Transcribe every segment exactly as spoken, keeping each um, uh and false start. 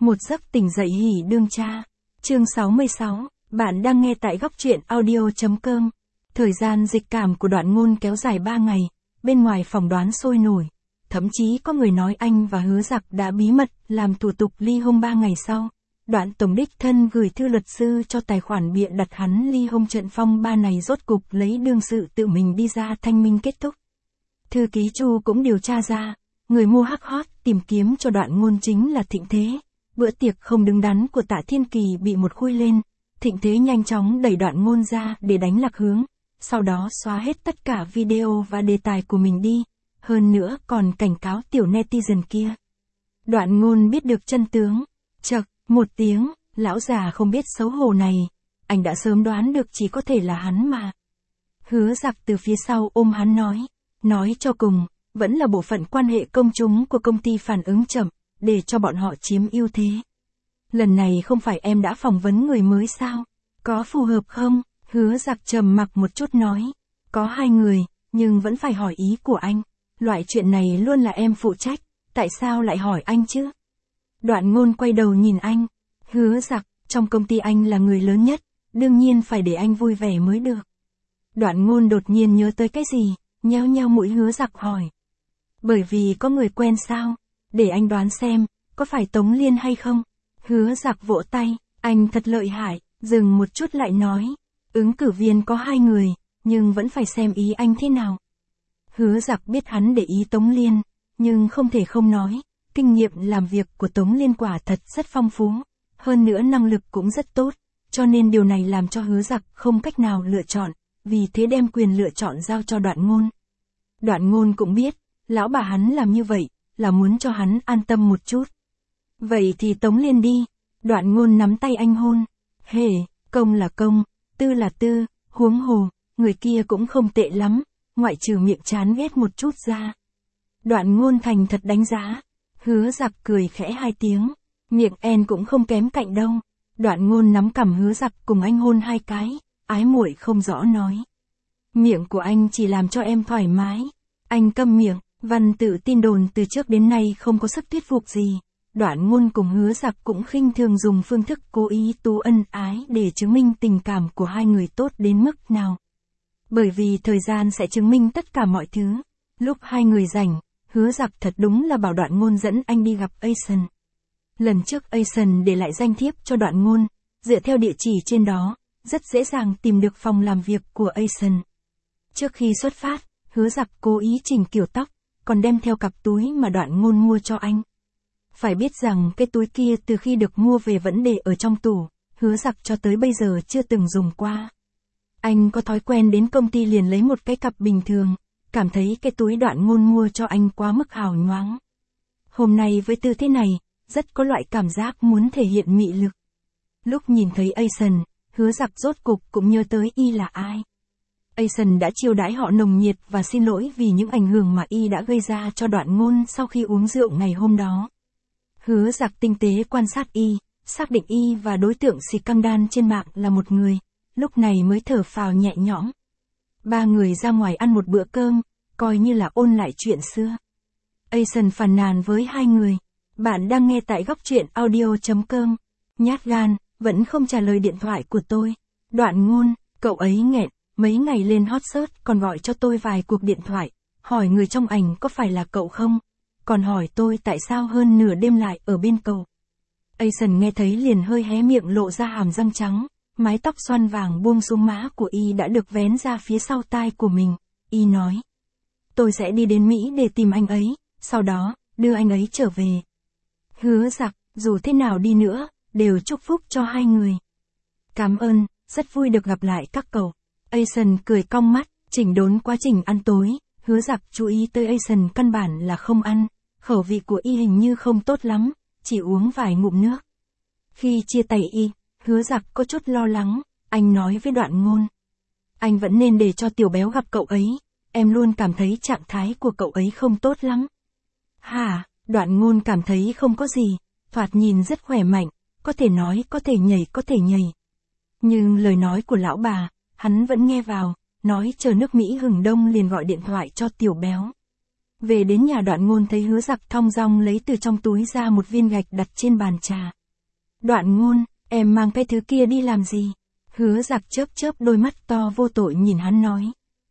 Một giấc tỉnh dậy hỉ đương cha. Chương sáu mươi sáu, bạn đang nghe tại góc truyện audio chấm com. Thời gian dịch cảm của Đoạn Ngôn kéo dài ba ngày, bên ngoài phỏng đoán sôi nổi. Thậm chí có người nói anh và Hứa Dặc đã bí mật làm thủ tục ly hôn ba ngày sau. Đoạn Tổng đích thân gửi thư luật sư cho tài khoản bịa đặt hắn ly hôn. Trận phong ba này rốt cục lấy đương sự tự mình đi ra thanh minh kết thúc. Thư ký Chu cũng điều tra ra, người mua hắc hot tìm kiếm cho Đoạn Ngôn chính là Thịnh Thế. Bữa tiệc không đứng đắn của Tạ Thiên Kỳ bị một khui lên, Thịnh Thế nhanh chóng đẩy Đoạn Ngôn ra để đánh lạc hướng, sau đó xóa hết tất cả video và đề tài của mình đi, hơn nữa còn cảnh cáo tiểu netizen kia. Đoạn Ngôn biết được chân tướng, chậc, một tiếng, lão già không biết xấu hổ này, anh đã sớm đoán được chỉ có thể là hắn mà. Hứa Dặc từ phía sau ôm hắn nói, nói cho cùng, vẫn là bộ phận quan hệ công chúng của công ty phản ứng chậm, để cho bọn họ chiếm ưu thế. Lần này không phải em đã phỏng vấn người mới sao? Có phù hợp không? Hứa Dặc trầm mặc một chút nói, có hai người, nhưng vẫn phải hỏi ý của anh. Loại chuyện này luôn là em phụ trách, tại sao lại hỏi anh chứ? Đoạn Ngôn quay đầu nhìn anh, Hứa Dặc, trong công ty anh là người lớn nhất, đương nhiên phải để anh vui vẻ mới được. Đoạn Ngôn đột nhiên nhớ tới cái gì, nheo nheo mũi. Hứa Dặc hỏi, bởi vì có người quen sao? Để anh đoán xem, có phải Tống Liên hay không? Hứa Dặc vỗ tay, anh thật lợi hại, dừng một chút lại nói, ứng cử viên có hai người, nhưng vẫn phải xem ý anh thế nào. Hứa Dặc biết hắn để ý Tống Liên, nhưng không thể không nói, kinh nghiệm làm việc của Tống Liên quả thật rất phong phú, hơn nữa năng lực cũng rất tốt, cho nên điều này làm cho Hứa Dặc không cách nào lựa chọn, vì thế đem quyền lựa chọn giao cho Đoạn Ngôn. Đoạn Ngôn cũng biết, lão bà hắn làm như vậy, là muốn cho hắn an tâm một chút. Vậy thì Tống Liên đi. Đoạn Ngôn nắm tay anh hôn. Hề, công là công, tư là tư, huống hồ, người kia cũng không tệ lắm, ngoại trừ miệng chán ghét một chút ra. Đoạn Ngôn thành thật đánh giá. Hứa Dặc cười khẽ hai tiếng, miệng en cũng không kém cạnh đâu. Đoạn Ngôn nắm cằm Hứa Dặc cùng anh hôn hai cái, ái muội không rõ nói. Miệng của anh chỉ làm cho em thoải mái. Anh câm miệng. Văn tự tin đồn từ trước đến nay không có sức thuyết phục gì. Đoạn Ngôn cùng Hứa Dặc cũng khinh thường dùng phương thức cố ý tú ân ái để chứng minh tình cảm của hai người tốt đến mức nào. Bởi vì thời gian sẽ chứng minh tất cả mọi thứ. Lúc hai người rảnh, Hứa Dặc thật đúng là bảo Đoạn Ngôn dẫn anh đi gặp Ason. Lần trước Ason để lại danh thiếp cho Đoạn Ngôn, dựa theo địa chỉ trên đó, rất dễ dàng tìm được phòng làm việc của Ason. Trước khi xuất phát, Hứa Dặc cố ý chỉnh kiểu tóc, còn đem theo cặp túi mà Đoạn Ngôn mua cho anh. Phải biết rằng cái túi kia từ khi được mua về vẫn để ở trong tủ, Hứa Dặc cho tới bây giờ chưa từng dùng qua. Anh có thói quen đến công ty liền lấy một cái cặp bình thường, cảm thấy cái túi Đoạn Ngôn mua cho anh quá mức hào nhoáng. Hôm nay với tư thế này, rất có loại cảm giác muốn thể hiện mị lực. Lúc nhìn thấy Ason, Hứa Dặc rốt cục cũng nhớ tới y là ai. Ason đã chiêu đãi họ nồng nhiệt và xin lỗi vì những ảnh hưởng mà y đã gây ra cho Đoạn Ngôn sau khi uống rượu ngày hôm đó. Hứa Dặc tinh tế quan sát y, xác định y và đối tượng scandal trên mạng là một người, lúc này mới thở phào nhẹ nhõm. Ba người ra ngoài ăn một bữa cơm, coi như là ôn lại chuyện xưa. Ason phàn nàn với hai người, bạn đang nghe tại góc truyện audio chấm com, nhát gan, vẫn không trả lời điện thoại của tôi. Đoạn Ngôn, cậu ấy nghẹn. Mấy ngày lên hot search còn gọi cho tôi vài cuộc điện thoại, hỏi người trong ảnh có phải là cậu không, còn hỏi tôi tại sao hơn nửa đêm lại ở bên cậu. Ason nghe thấy liền hơi hé miệng lộ ra hàm răng trắng, mái tóc xoăn vàng buông xuống má của y đã được vén ra phía sau tai của mình, y nói. Tôi sẽ đi đến Mỹ để tìm anh ấy, sau đó, đưa anh ấy trở về. Hứa Dặc, dù thế nào đi nữa, đều chúc phúc cho hai người. Cảm ơn, rất vui được gặp lại các cậu. Ason cười cong mắt, chỉnh đốn quá trình ăn tối, Hứa Dặc chú ý tới Ason căn bản là không ăn, khẩu vị của y hình như không tốt lắm, chỉ uống vài ngụm nước. Khi chia tay y, Hứa Dặc có chút lo lắng, anh nói với Đoạn Ngôn. Anh vẫn nên để cho tiểu béo gặp cậu ấy, em luôn cảm thấy trạng thái của cậu ấy không tốt lắm. Hả, Đoạn Ngôn cảm thấy không có gì, thoạt nhìn rất khỏe mạnh, có thể nói có thể nhảy có thể nhảy. Nhưng lời nói của lão bà, hắn vẫn nghe vào, nói chờ nước Mỹ hừng đông liền gọi điện thoại cho tiểu béo. Về đến nhà Đoạn Ngôn thấy Hứa Giặc thong dong lấy từ trong túi ra một viên gạch đặt trên bàn trà. Đoạn Ngôn, em mang cái thứ kia đi làm gì? Hứa Giặc chớp chớp đôi mắt to vô tội nhìn hắn nói.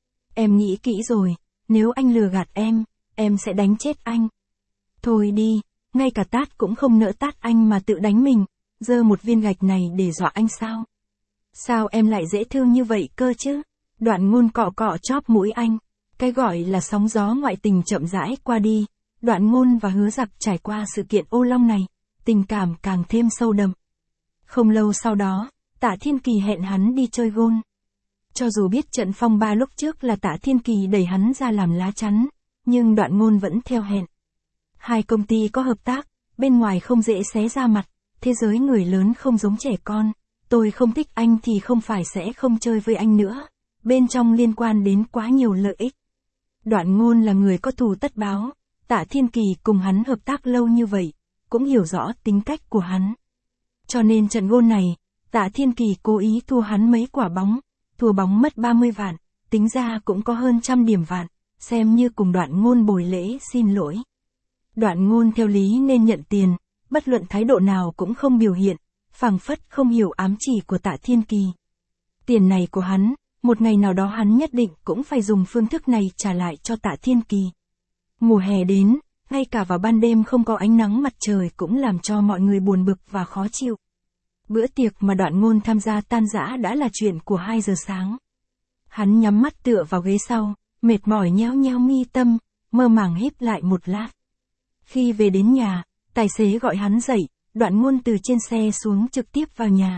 Em nghĩ kỹ rồi, nếu anh lừa gạt em, em sẽ đánh chết anh. Thôi đi, ngay cả tát cũng không nỡ tát anh mà tự đánh mình, giơ một viên gạch này để dọa anh sao? Sao em lại dễ thương như vậy cơ chứ? Đoạn Ngôn cọ cọ chóp mũi anh. Cái gọi là sóng gió ngoại tình chậm rãi qua đi, Đoạn Ngôn và Hứa Giặc trải qua sự kiện ô long này, tình cảm càng thêm sâu đậm. Không lâu sau đó, Tạ Thiên Kỳ hẹn hắn đi chơi gôn. Cho dù biết trận phong ba lúc trước là Tạ Thiên Kỳ đẩy hắn ra làm lá chắn, nhưng Đoạn Ngôn vẫn theo hẹn. Hai công ty có hợp tác, bên ngoài không dễ xé ra mặt, thế giới người lớn không giống trẻ con, tôi không thích anh thì không phải sẽ không chơi với anh nữa, bên trong liên quan đến quá nhiều lợi ích. Đoạn Ngôn là người có thù tất báo, Tạ Thiên Kỳ cùng hắn hợp tác lâu như vậy, cũng hiểu rõ tính cách của hắn. Cho nên trận gôn này, Tạ Thiên Kỳ cố ý thua hắn mấy quả bóng, thua bóng mất ba mươi vạn, tính ra cũng có hơn trăm điểm vạn, xem như cùng Đoạn Ngôn bồi lễ xin lỗi. Đoạn Ngôn theo lý nên nhận tiền, bất luận thái độ nào cũng không biểu hiện, phảng phất không hiểu ám chỉ của Tạ Thiên Kỳ. Tiền này của hắn, một ngày nào đó hắn nhất định cũng phải dùng phương thức này trả lại cho Tạ Thiên Kỳ. Mùa hè đến, ngay cả vào ban đêm không có ánh nắng mặt trời cũng làm cho mọi người buồn bực và khó chịu. Bữa tiệc mà Đoạn Ngôn tham gia tan rã đã là chuyện của hai giờ sáng. Hắn nhắm mắt tựa vào ghế sau, mệt mỏi nhéo nhéo mi tâm, mơ màng híp lại một lát. Khi về đến nhà, tài xế gọi hắn dậy, Đoạn Ngôn từ trên xe xuống trực tiếp vào nhà.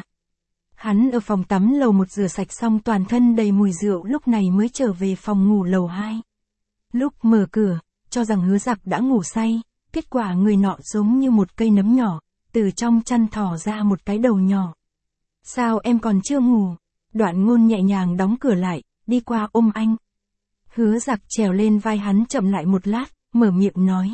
Hắn ở phòng tắm lầu một rửa sạch xong toàn thân đầy mùi rượu lúc này mới trở về phòng ngủ lầu hai. Lúc mở cửa, cho rằng Hứa Giặc đã ngủ say, kết quả người nọ giống như một cây nấm nhỏ, từ trong chăn thò ra một cái đầu nhỏ. Sao em còn chưa ngủ? Đoạn Ngôn nhẹ nhàng đóng cửa lại, đi qua ôm anh. Hứa Giặc trèo lên vai hắn chậm lại một lát, mở miệng nói.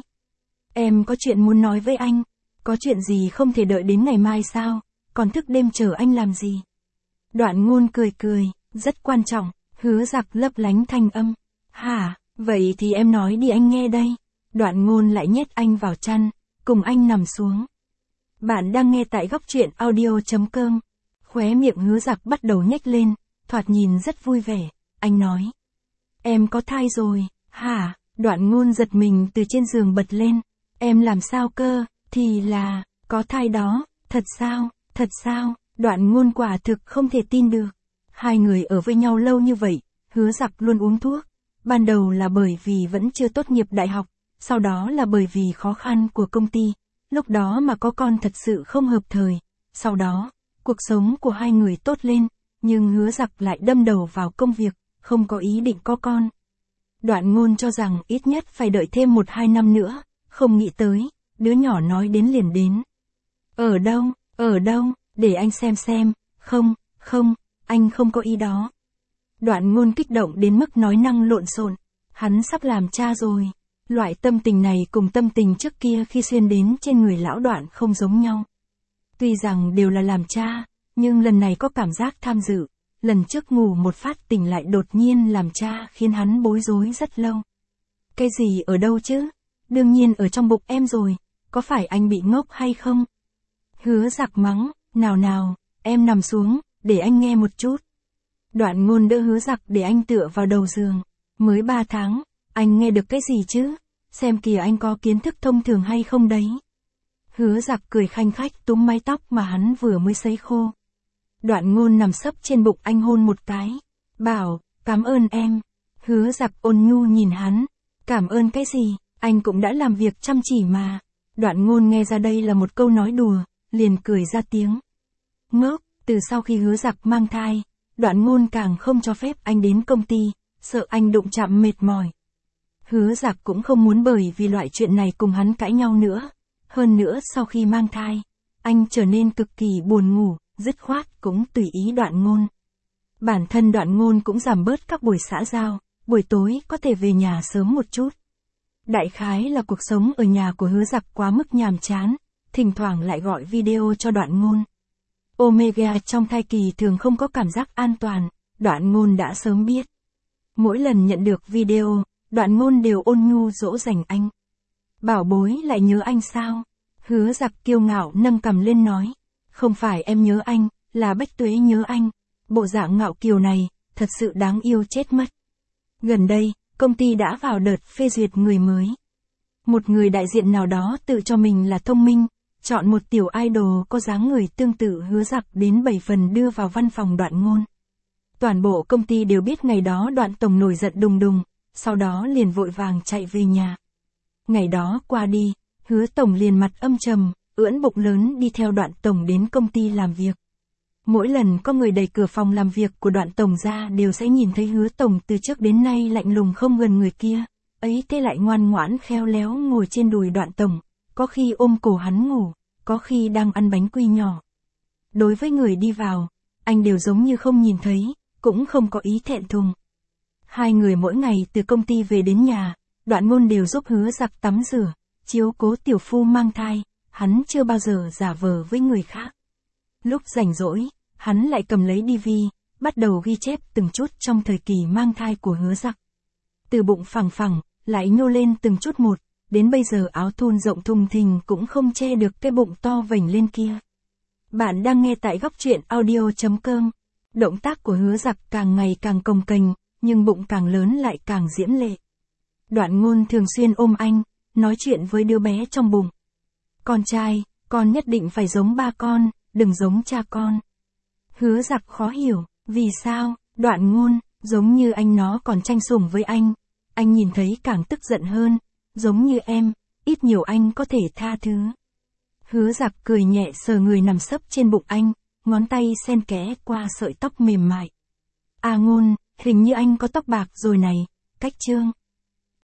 Em có chuyện muốn nói với anh, có chuyện gì không thể đợi đến ngày mai sao, còn thức đêm chờ anh làm gì? Đoạn Ngôn cười cười, rất quan trọng, Hứa Giặc lấp lánh thanh âm. Hả, vậy thì em nói đi anh nghe đây. Đoạn Ngôn lại nhét anh vào chăn, cùng anh nằm xuống. Bạn đang nghe tại góc truyện audio chấm com. Khóe miệng Hứa Giặc bắt đầu nhếch lên, thoạt nhìn rất vui vẻ, anh nói. Em có thai rồi, hả? Đoạn Ngôn giật mình từ trên giường bật lên. Em làm sao cơ? Thì là, có thai đó, thật sao, thật sao? Đoạn Ngôn quả thực không thể tin được. Hai người ở với nhau lâu như vậy, Hứa Giặc luôn uống thuốc. Ban đầu là bởi vì vẫn chưa tốt nghiệp đại học, sau đó là bởi vì khó khăn của công ty. Lúc đó mà có con thật sự không hợp thời. Sau đó, cuộc sống của hai người tốt lên, nhưng Hứa Giặc lại đâm đầu vào công việc, không có ý định có con. Đoạn Ngôn cho rằng ít nhất phải đợi thêm một hai năm nữa, không nghĩ tới, đứa nhỏ nói đến liền đến. Ở đâu, ở đâu, để anh xem xem, không, không, anh không có ý đó. Đoạn Ngôn kích động đến mức nói năng lộn xộn, hắn sắp làm cha rồi. Loại tâm tình này cùng tâm tình trước kia khi xuyên đến trên người lão Đoạn không giống nhau. Tuy rằng đều là làm cha, nhưng lần này có cảm giác tham dự, lần trước ngủ một phát tỉnh lại đột nhiên làm cha khiến hắn bối rối rất lâu. Cái gì ở đâu chứ? Đương nhiên ở trong bụng em rồi, có phải anh bị ngốc hay không? Hứa Giặc mắng, nào nào, em nằm xuống, để anh nghe một chút. Đoạn Ngôn đỡ Hứa Giặc để anh tựa vào đầu giường, mới ba tháng, anh nghe được cái gì chứ? Xem kìa anh có kiến thức thông thường hay không đấy. Hứa Giặc cười khanh khách túm mái tóc mà hắn vừa mới sấy khô. Đoạn Ngôn nằm sấp trên bụng anh hôn một cái, bảo, cảm ơn em. Hứa Giặc ôn nhu nhìn hắn, cảm ơn cái gì, anh cũng đã làm việc chăm chỉ mà. Đoạn Ngôn nghe ra đây là một câu nói đùa, liền cười ra tiếng. Ngốc, từ sau khi Hứa Giặc mang thai, Đoạn Ngôn càng không cho phép anh đến công ty, sợ anh đụng chạm mệt mỏi. Hứa Giặc cũng không muốn bởi vì loại chuyện này cùng hắn cãi nhau nữa. Hơn nữa sau khi mang thai, anh trở nên cực kỳ buồn ngủ, dứt khoát cũng tùy ý Đoạn Ngôn. Bản thân Đoạn Ngôn cũng giảm bớt các buổi xã giao, buổi tối có thể về nhà sớm một chút. Đại khái là cuộc sống ở nhà của Hứa Giặc quá mức nhàm chán, thỉnh thoảng lại gọi video cho Đoạn Ngôn. Omega trong thai kỳ thường không có cảm giác an toàn, Đoạn Ngôn đã sớm biết. Mỗi lần nhận được video, Đoạn Ngôn đều ôn nhu dỗ dành anh. Bảo bối lại nhớ anh sao? Hứa Giặc kiêu ngạo nâng cằm lên nói. Không phải em nhớ anh, là Bách Tuế nhớ anh. Bộ dạng ngạo kiều này, thật sự đáng yêu chết mất. Gần đây, công ty đã vào đợt phê duyệt người mới. Một người đại diện nào đó tự cho mình là thông minh, chọn một tiểu idol có dáng người tương tự Hứa Giặc đến bảy phần đưa vào văn phòng Đoạn Ngôn. Toàn bộ công ty đều biết ngày đó Đoạn tổng nổi giận đùng đùng, sau đó liền vội vàng chạy về nhà. Ngày đó qua đi, Hứa tổng liền mặt âm trầm, ưỡn bụng lớn đi theo Đoạn tổng đến công ty làm việc. Mỗi lần có người đẩy cửa phòng làm việc của Đoạn tổng ra đều sẽ nhìn thấy Hứa tổng từ trước đến nay lạnh lùng không gần người kia, ấy thế lại ngoan ngoãn khéo léo ngồi trên đùi Đoạn tổng, có khi ôm cổ hắn ngủ, có khi đang ăn bánh quy nhỏ. Đối với người đi vào, anh đều giống như không nhìn thấy, cũng không có ý thẹn thùng. Hai người mỗi ngày từ công ty về đến nhà, Đoạn Ngôn đều giúp Hứa Giặc tắm rửa, chiếu cố tiểu phu mang thai, hắn chưa bao giờ giả vờ với người khác. Lúc rảnh rỗi, hắn lại cầm lấy đê vê, bắt đầu ghi chép từng chút trong thời kỳ mang thai của Hứa Giặc. Từ bụng phẳng phẳng, lại nhô lên từng chút một, đến bây giờ áo thun rộng thùng thình cũng không che được cái bụng to vểnh lên kia. Bạn đang nghe tại góc truyện audio chấm com. Động tác của Hứa Giặc càng ngày càng cồng kềnh, nhưng bụng càng lớn lại càng diễm lệ. Đoạn Ngôn thường xuyên ôm anh, nói chuyện với đứa bé trong bụng. Con trai, con nhất định phải giống ba con, đừng giống cha con. Hứa Giặc khó hiểu, vì sao? Đoạn Ngôn, giống như anh nó còn tranh sủng với anh. Anh nhìn thấy càng tức giận hơn, giống như em, ít nhiều anh có thể tha thứ. Hứa Giặc cười nhẹ sờ người nằm sấp trên bụng anh, ngón tay xen kẽ qua sợi tóc mềm mại. À Ngôn, hình như anh có tóc bạc rồi này, cách trương.